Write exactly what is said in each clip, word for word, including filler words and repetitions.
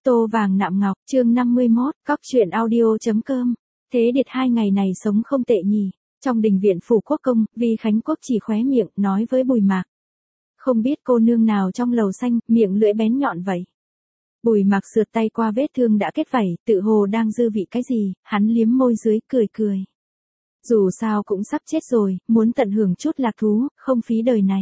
Tô vàng nạm ngọc, chương năm mươi mốt, cóc truyện audio.com. Thế Điệt hai ngày này sống không tệ nhỉ. Trong đình viện phủ quốc công, Vi Khánh Quốc chỉ khóe miệng, nói với Bùi Mạc. Không biết cô nương nào trong lầu xanh, miệng lưỡi bén nhọn vậy. Bùi Mạc sượt tay qua vết thương đã kết vảy, tự hồ đang dư vị cái gì, hắn liếm môi dưới, cười cười. Dù sao cũng sắp chết rồi, muốn tận hưởng chút lạc thú, không phí đời này.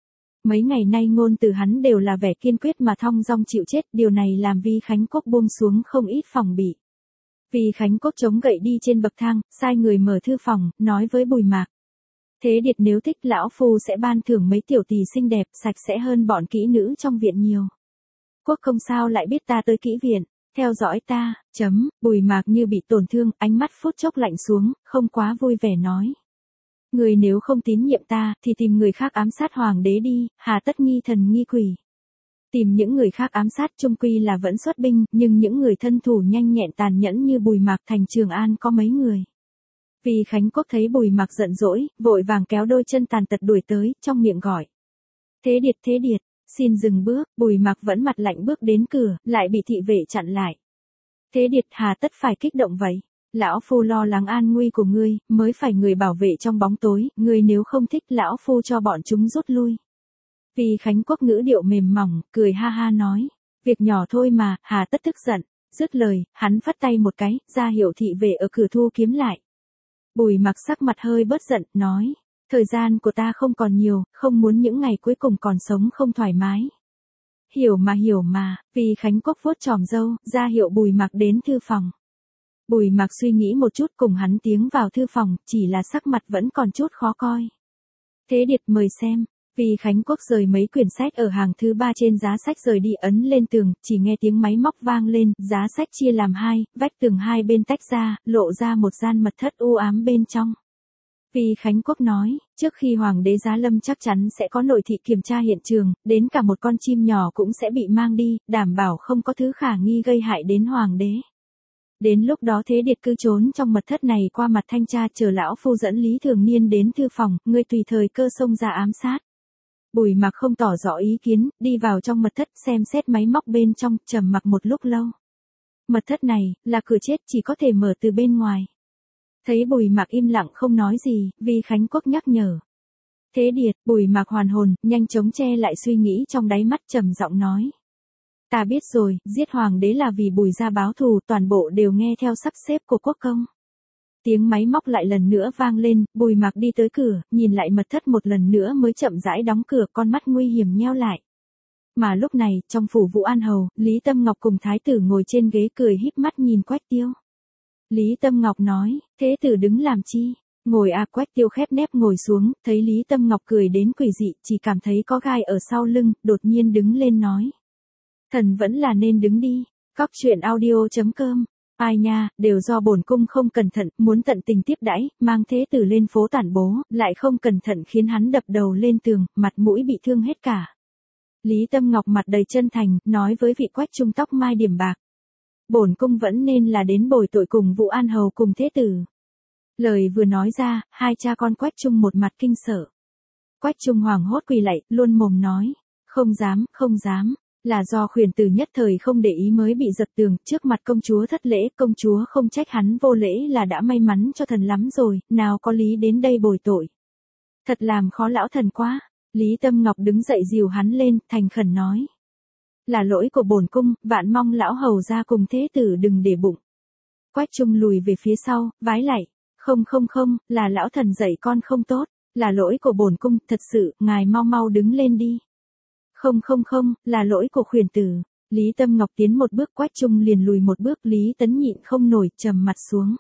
Mấy ngày nay ngôn từ hắn đều là vẻ kiên quyết mà thong dong chịu chết, điều này làm Vi Khánh Quốc buông xuống không ít phòng bị. Vi Khánh Quốc chống gậy đi trên bậc thang, sai người mở thư phòng, nói với Bùi Mạc. Thế Điệt nếu thích lão phu sẽ ban thưởng mấy tiểu tỳ xinh đẹp, sạch sẽ hơn bọn kỹ nữ trong viện nhiều. Quốc công sao lại biết ta tới kỹ viện, theo dõi ta, chấm, Bùi Mạc như bị tổn thương, ánh mắt phút chốc lạnh xuống, không quá vui vẻ nói. Người nếu không tín nhiệm ta, thì tìm người khác ám sát hoàng đế đi, hà tất nghi thần nghi quỷ. Tìm những người khác ám sát chung quy là vẫn xuất binh, nhưng những người thân thủ nhanh nhẹn tàn nhẫn như Bùi Mạc thành Trường An có mấy người. Vi Khánh Quốc thấy Bùi Mạc giận dỗi, vội vàng kéo đôi chân tàn tật đuổi tới, trong miệng gọi. Thế Điệt, Thế Điệt, xin dừng bước, Bùi Mạc vẫn mặt lạnh bước đến cửa, lại bị thị vệ chặn lại. Thế Điệt, hà tất phải kích động vậy? Lão phu lo lắng an nguy của ngươi, mới phải người bảo vệ trong bóng tối, ngươi nếu không thích lão phu cho bọn chúng rút lui. Vi Khánh Quốc ngữ điệu mềm mỏng, cười ha ha nói, việc nhỏ thôi mà, hà tất tức giận. Dứt lời, hắn phất tay một cái, ra hiệu thị vệ ở cửa thu kiếm lại. Bùi Mạc sắc mặt hơi bớt giận, nói, thời gian của ta không còn nhiều, không muốn những ngày cuối cùng còn sống không thoải mái. Hiểu mà hiểu mà, Vi Khánh Quốc vuốt chòm râu, ra hiệu Bùi Mạc đến thư phòng. Bùi Mạc suy nghĩ một chút cùng hắn tiến vào thư phòng, chỉ là sắc mặt vẫn còn chút khó coi. Thế Điệt mời xem, Vi Khánh Quốc rời mấy quyển sách ở hàng thứ ba trên giá sách rời đi ấn lên tường, chỉ nghe tiếng máy móc vang lên, giá sách chia làm hai, vách tường hai bên tách ra, lộ ra một gian mật thất u ám bên trong. Vi Khánh Quốc nói, trước khi Hoàng đế giá lâm chắc chắn sẽ có nội thị kiểm tra hiện trường, đến cả một con chim nhỏ cũng sẽ bị mang đi, đảm bảo không có thứ khả nghi gây hại đến Hoàng đế. Đến lúc đó Thế Điệt cứ trốn trong mật thất này qua mặt thanh tra chờ lão phu dẫn Lý Thường Niên đến thư phòng, ngươi tùy thời cơ xông ra ám sát. Bùi Mạc không tỏ rõ ý kiến, đi vào trong mật thất xem xét máy móc bên trong, trầm mặc một lúc lâu. Mật thất này, là cửa chết chỉ có thể mở từ bên ngoài. Thấy Bùi Mạc im lặng không nói gì, Vi Khánh Quốc nhắc nhở. Thế Điệt, Bùi Mạc hoàn hồn, nhanh chóng che lại suy nghĩ trong đáy mắt trầm giọng nói. Ta biết rồi, giết hoàng đế là vì Bùi gia báo thù, toàn bộ đều nghe theo sắp xếp của quốc công. Tiếng máy móc lại lần nữa vang lên, Bùi Mạc đi tới cửa, nhìn lại mật thất một lần nữa mới chậm rãi đóng cửa, con mắt nguy hiểm nheo lại. Mà lúc này, trong phủ Vũ An Hầu, Lý Tâm Ngọc cùng thái tử ngồi trên ghế cười híp mắt nhìn Quách Tiêu. Lý Tâm Ngọc nói, thế tử đứng làm chi? Ngồi à, Quách Tiêu khép nép ngồi xuống, thấy Lý Tâm Ngọc cười đến quỷ dị, chỉ cảm thấy có gai ở sau lưng, đột nhiên đứng lên nói. Thần vẫn là nên đứng đi. Cóc truyện audio.com. Ai nha, đều do bổn cung không cẩn thận, muốn tận tình tiếp đãi, mang thế tử lên phố tản bố, lại không cẩn thận khiến hắn đập đầu lên tường, mặt mũi bị thương hết cả. Lý Tâm Ngọc mặt đầy chân thành, nói với vị Quách trung tóc mai điểm bạc. Bổn cung vẫn nên là đến bồi tội cùng Vũ An Hầu cùng thế tử. Lời vừa nói ra, hai cha con Quách Trung một mặt kinh sợ. Quách Trung hoảng hốt quỳ lạy, luôn mồm nói, không dám, không dám. Là do khuyển tử nhất thời không để ý mới bị giật tường, trước mặt công chúa thất lễ, công chúa không trách hắn vô lễ là đã may mắn cho thần lắm rồi, nào có lý đến đây bồi tội. Thật làm khó lão thần quá. Lý Tâm Ngọc đứng dậy dìu hắn lên, thành khẩn nói. Là lỗi của bổn cung, vạn mong lão hầu ra cùng thế tử đừng để bụng. Quách Trung lùi về phía sau, vái lạy. Không không không, là lão thần dạy con không tốt, là lỗi của bổn cung, thật sự, ngài mau mau đứng lên đi. Không không không, là lỗi của khuyển tử. Lý Tâm Ngọc tiến một bước, Quách Trung liền lùi một bước, Lý Tấn nhịn không nổi, trầm mặt xuống.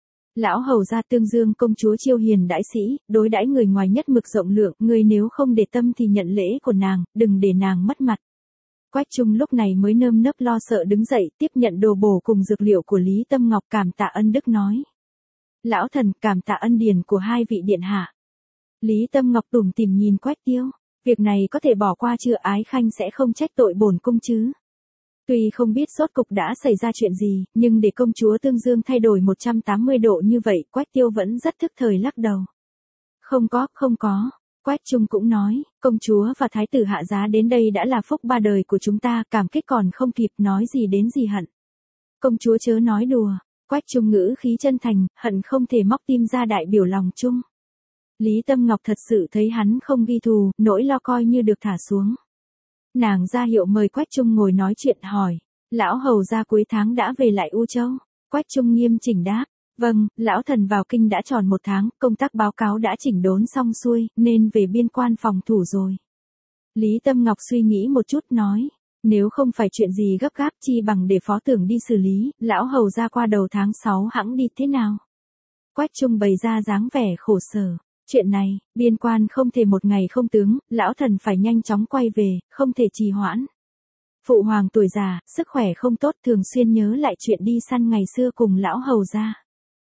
Lão hầu gia Tương Dương công chúa chiêu hiền đãi sĩ, đối đãi người ngoài nhất mực rộng lượng, người nếu không để tâm thì nhận lễ của nàng, đừng để nàng mất mặt. Quách Trung lúc này mới nơm nớp lo sợ đứng dậy, tiếp nhận đồ bổ cùng dược liệu của Lý Tâm Ngọc, cảm tạ ân đức nói. Lão thần cảm tạ ân điển của hai vị điện hạ. Lý Tâm Ngọc tủm tỉm nhìn Quách Tiêu. Việc này có thể bỏ qua chưa, ái khanh sẽ không trách tội bổn cung chứ. Tuy không biết rốt cục đã xảy ra chuyện gì, nhưng để công chúa Tương Dương thay đổi một trăm tám mươi độ như vậy, Quách Tiêu vẫn rất thức thời lắc đầu. Không có, không có. Quách Trung cũng nói, công chúa và thái tử hạ giá đến đây đã là phúc ba đời của chúng ta, cảm kích còn không kịp, nói gì đến gì hận. Công chúa chớ nói đùa. Quách Trung ngữ khí chân thành, hận không thể móc tim ra đại biểu lòng chung. Lý Tâm Ngọc thật sự thấy hắn không ghi thù, nỗi lo coi như được thả xuống. Nàng ra hiệu mời Quách Trung ngồi nói chuyện, hỏi, lão hầu gia cuối tháng đã về lại U Châu. Quách Trung nghiêm chỉnh đáp, vâng, lão thần vào kinh đã tròn một tháng, công tác báo cáo đã chỉnh đốn xong xuôi, nên về biên quan phòng thủ rồi. Lý Tâm Ngọc suy nghĩ một chút nói, nếu không phải chuyện gì gấp gáp chi bằng để phó tưởng đi xử lý, lão hầu gia qua đầu tháng sáu hẵng đi thế nào. Quách Trung bày ra dáng vẻ khổ sở. Chuyện này, biên quan không thể một ngày không tướng, lão thần phải nhanh chóng quay về, không thể trì hoãn. Phụ hoàng tuổi già, sức khỏe không tốt, thường xuyên nhớ lại chuyện đi săn ngày xưa cùng lão hầu gia.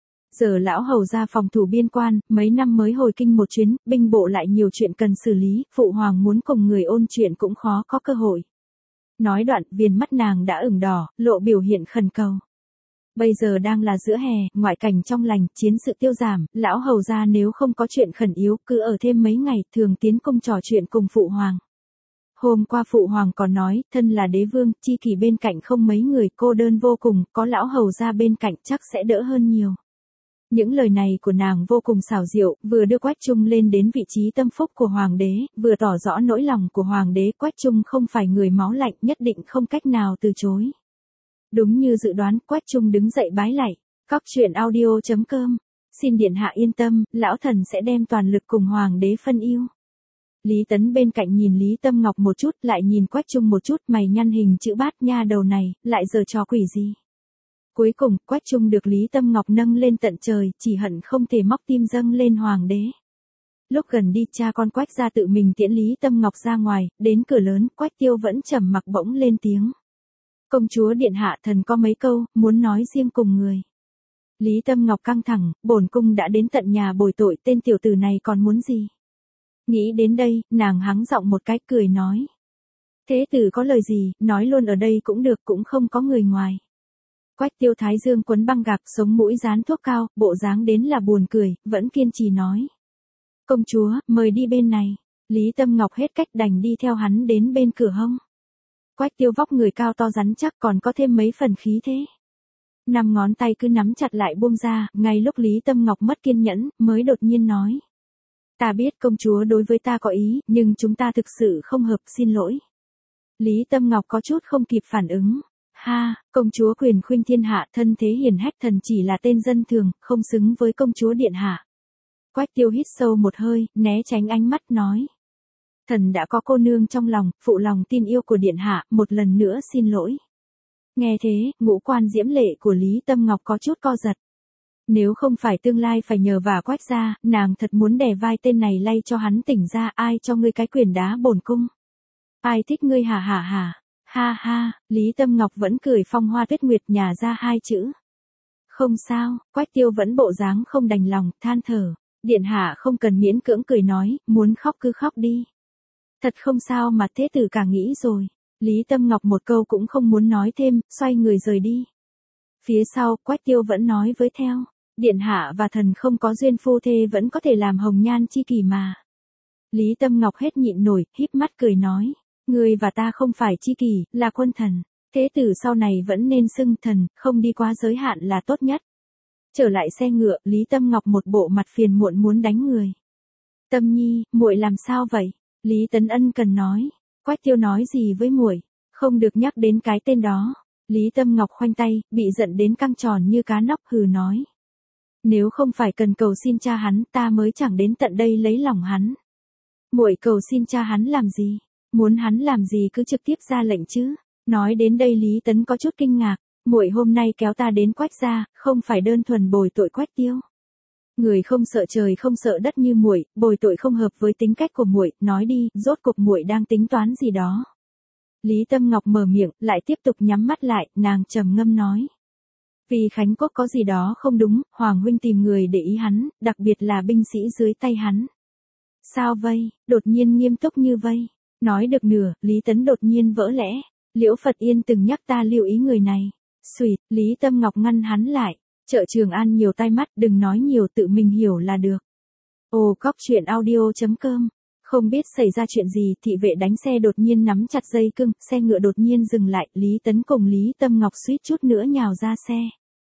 Giờ lão hầu gia phòng thủ biên quan, mấy năm mới hồi kinh một chuyến, binh bộ lại nhiều chuyện cần xử lý, phụ hoàng muốn cùng người ôn chuyện cũng khó có cơ hội. Nói đoạn, viền mắt nàng đã ửng đỏ, lộ biểu hiện khẩn cầu. Bây giờ đang là giữa hè, ngoại cảnh trong lành, chiến sự tiêu giảm, lão hầu gia nếu không có chuyện khẩn yếu, cứ ở thêm mấy ngày, thường tiến cung trò chuyện cùng phụ hoàng. Hôm qua phụ hoàng còn nói, thân là đế vương, chi kỷ bên cạnh không mấy người, cô đơn vô cùng, có lão hầu gia bên cạnh chắc sẽ đỡ hơn nhiều. Những lời này của nàng vô cùng xảo diệu, vừa đưa Quách Trung lên đến vị trí tâm phúc của hoàng đế, vừa tỏ rõ nỗi lòng của hoàng đế. Quách Trung không phải người máu lạnh, nhất định không cách nào từ chối. Đúng như dự đoán, Quách Trung đứng dậy bái lạy. Cóc truyện audio chấm com. Xin điện hạ yên tâm, lão thần sẽ đem toàn lực cùng hoàng đế phân ưu. Lý Tấn bên cạnh nhìn Lý Tâm Ngọc một chút, lại nhìn Quách Trung một chút, mày nhăn hình chữ bát, nha đầu này, lại giở trò quỷ gì. Cuối cùng, Quách Trung được Lý Tâm Ngọc nâng lên tận trời, chỉ hận không thể móc tim dâng lên hoàng đế. Lúc gần đi, cha con Quách gia tự mình tiễn Lý Tâm Ngọc ra ngoài, đến cửa lớn, Quách Tiêu vẫn trầm mặc bỗng lên tiếng. Công chúa điện hạ, thần có mấy câu, muốn nói riêng cùng người. Lý Tâm Ngọc căng thẳng, bổn cung đã đến tận nhà bồi tội, tên tiểu tử này còn muốn gì? Nghĩ đến đây, nàng hắng giọng một cái, cười nói. Thế tử có lời gì, nói luôn ở đây cũng được, cũng không có người ngoài. Quách Tiêu thái dương quấn băng gạc, sống mũi dán thuốc cao, bộ dáng đến là buồn cười, vẫn kiên trì nói. Công chúa, mời đi bên này. Lý Tâm Ngọc hết cách đành đi theo hắn đến bên cửa hông. Quách Tiêu vóc người cao to rắn chắc, còn có thêm mấy phần khí thế. Năm ngón tay cứ nắm chặt lại buông ra, ngay lúc Lý Tâm Ngọc mất kiên nhẫn, mới đột nhiên nói. Ta biết công chúa đối với ta có ý, nhưng chúng ta thực sự không hợp, xin lỗi. Lý Tâm Ngọc có chút không kịp phản ứng. Ha, công chúa quyền khuynh thiên hạ, thân thế hiển hách, thần chỉ là tên dân thường, không xứng với công chúa điện hạ. Quách Tiêu hít sâu một hơi, né tránh ánh mắt nói. Thần đã có cô nương trong lòng, phụ lòng tin yêu của điện hạ, một lần nữa xin lỗi. Nghe thế, ngũ quan diễm lệ của Lý Tâm Ngọc có chút co giật. Nếu không phải tương lai phải nhờ vả Quách gia, nàng thật muốn đè vai tên này lay cho hắn tỉnh ra, ai cho ngươi cái quyền đá bổn cung. Ai thích ngươi hả hả hả. Ha ha, Lý Tâm Ngọc vẫn cười phong hoa tuyết nguyệt, nhả ra hai chữ. Không sao, Quách Tiêu vẫn bộ dáng không đành lòng, than thở. Điện hạ không cần miễn cưỡng, cười nói, muốn khóc cứ khóc đi. Thật không sao mà, thế tử cả nghĩ rồi. Lý Tâm Ngọc một câu cũng không muốn nói thêm, xoay người rời đi. Phía sau, Quách Tiêu vẫn nói với theo. Điện hạ và thần không có duyên phu thê vẫn có thể làm hồng nhan chi kỷ mà. Lý Tâm Ngọc hết nhịn nổi, híp mắt cười nói. Ngươi và ta không phải chi kỷ, là quân thần. Thế tử sau này vẫn nên xưng thần, không đi quá giới hạn là tốt nhất. Trở lại xe ngựa, Lý Tâm Ngọc một bộ mặt phiền muộn muốn đánh người. Tâm nhi, muội làm sao vậy? Lý Tấn Ân cần nói. Quách Tiêu nói gì với muội? Không được nhắc đến cái tên đó. Lý Tâm Ngọc khoanh tay, bị giận đến căng tròn như cá nóc, hừ nói. Nếu không phải cần cầu xin cha hắn, ta mới chẳng đến tận đây lấy lòng hắn. Muội cầu xin cha hắn làm gì? Muốn hắn làm gì cứ trực tiếp ra lệnh chứ. Nói đến đây Lý Tấn có chút kinh ngạc. Muội hôm nay kéo ta đến Quách gia, không phải đơn thuần bồi tội Quách Tiêu. Người không sợ trời không sợ đất như muội, bồi tội không hợp với tính cách của muội, nói đi, rốt cuộc muội đang tính toán gì đó. Lý Tâm Ngọc mở miệng, lại tiếp tục nhắm mắt lại, nàng trầm ngâm nói. Vì Khánh Quốc có gì đó không đúng, Hoàng huynh tìm người để ý hắn, đặc biệt là binh sĩ dưới tay hắn. Sao vây, đột nhiên nghiêm túc như vây. Nói được nửa, Lý Tấn đột nhiên vỡ lẽ. Liễu Phật Yên từng nhắc ta lưu ý người này. Xùyt, Lý Tâm Ngọc ngăn hắn lại. Chợ Trường An nhiều tai mắt, đừng nói nhiều, tự mình hiểu là được. Ồ, cóc truyện audio chấm com Không biết xảy ra chuyện gì, thị vệ đánh xe đột nhiên nắm chặt dây cương, xe ngựa đột nhiên dừng lại, Lý Tấn cùng Lý Tâm Ngọc suýt chút nữa nhào ra xe.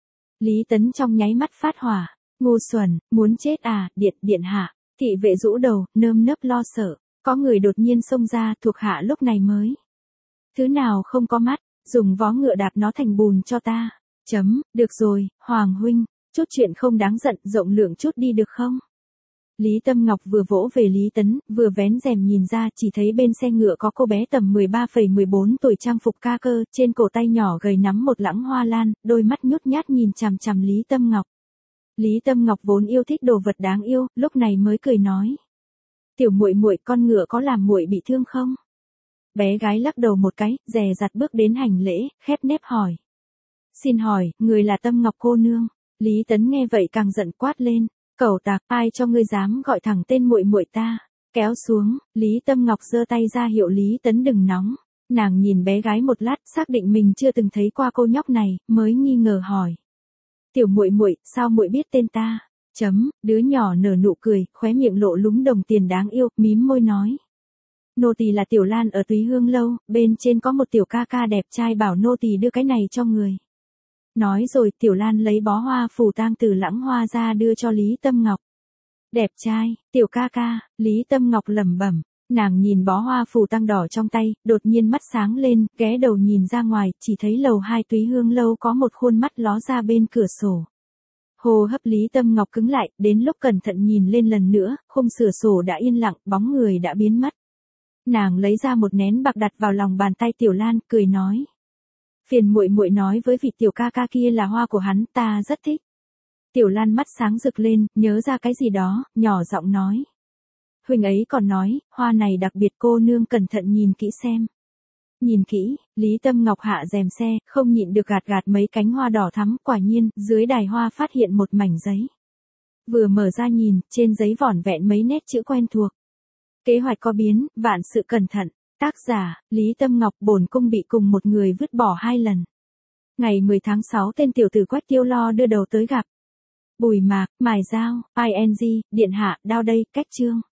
Lý Tấn trong nháy mắt phát hỏa, ngu xuẩn, muốn chết à, điện, điện hạ, thị vệ rũ đầu, nơm nớp lo sợ, có người đột nhiên xông ra, thuộc hạ lúc này mới. Thứ nào không có mắt, dùng vó ngựa đạp nó thành bùn cho ta, chấm, được rồi, Hoàng huynh, chút chuyện không đáng giận, rộng lượng chút đi được không? Lý Tâm Ngọc vừa vỗ về Lý Tấn, vừa vén rèm nhìn ra, chỉ thấy bên xe ngựa có cô bé tầm mười ba phẩy mười bốn tuổi trang phục ca cơ, trên cổ tay nhỏ gầy nắm một lẵng hoa lan, đôi mắt nhút nhát nhìn chằm chằm Lý Tâm Ngọc. Lý Tâm Ngọc vốn yêu thích đồ vật đáng yêu, lúc này mới cười nói: "Tiểu muội muội, con ngựa có làm muội bị thương không?" Bé gái lắc đầu một cái, dè dặt bước đến hành lễ, khép nép hỏi: "Xin hỏi, người là Tâm Ngọc cô nương?" Lý Tấn nghe vậy càng giận quát lên: "Cẩu tặc, ai cho ngươi dám gọi thẳng tên muội muội ta?" Kéo xuống, Lý Tâm Ngọc giơ tay ra hiệu Lý Tấn đừng nóng. Nàng nhìn bé gái một lát, xác định mình chưa từng thấy qua cô nhóc này, mới nghi ngờ hỏi: "Tiểu muội muội, sao muội biết tên ta?" Chấm, đứa nhỏ nở nụ cười, khóe miệng lộ lúm đồng tiền đáng yêu, mím môi nói: "Nô tỳ là Tiểu Lan ở Túy Hương lâu, bên trên có một tiểu ca ca đẹp trai bảo nô tỳ đưa cái này cho người." Nói rồi Tiểu Lan lấy bó hoa phù tang từ lẵng hoa ra đưa cho Lý Tâm Ngọc. "Đẹp trai, tiểu ca ca," Lý Tâm Ngọc lẩm bẩm, nàng nhìn bó hoa phù tang đỏ trong tay, đột nhiên mắt sáng lên, ghé đầu nhìn ra ngoài, chỉ thấy lầu hai Túy Hương lâu có một khuôn mắt ló ra bên cửa sổ. Hô hấp Lý Tâm Ngọc cứng lại, đến lúc cẩn thận nhìn lên lần nữa, khung cửa sổ đã yên lặng, bóng người đã biến mất. Nàng lấy ra một nén bạc đặt vào lòng bàn tay Tiểu Lan, cười nói: "Phiền muội muội nói với vị tiểu ca ca kia là hoa của hắn, ta rất thích." Tiểu Lan mắt sáng rực lên, nhớ ra cái gì đó, nhỏ giọng nói: "Huynh ấy còn nói, hoa này đặc biệt, cô nương cẩn thận nhìn kỹ xem." Nhìn kỹ, Lý Tâm Ngọc hạ rèm xe, không nhịn được gạt gạt mấy cánh hoa đỏ thắm, quả nhiên, dưới đài hoa phát hiện một mảnh giấy. Vừa mở ra nhìn, trên giấy vỏn vẹn mấy nét chữ quen thuộc: "Kế hoạch có biến, vạn sự cẩn thận." Tác giả, Lý Tâm Ngọc. Bổn cung bị cùng một người vứt bỏ hai lần. Ngày mười tháng sáu tên tiểu tử Quách Tiêu Lo đưa đầu tới gặp Bùi Mạc, mài dao, ing, điện hạ, đao đây, cách chương.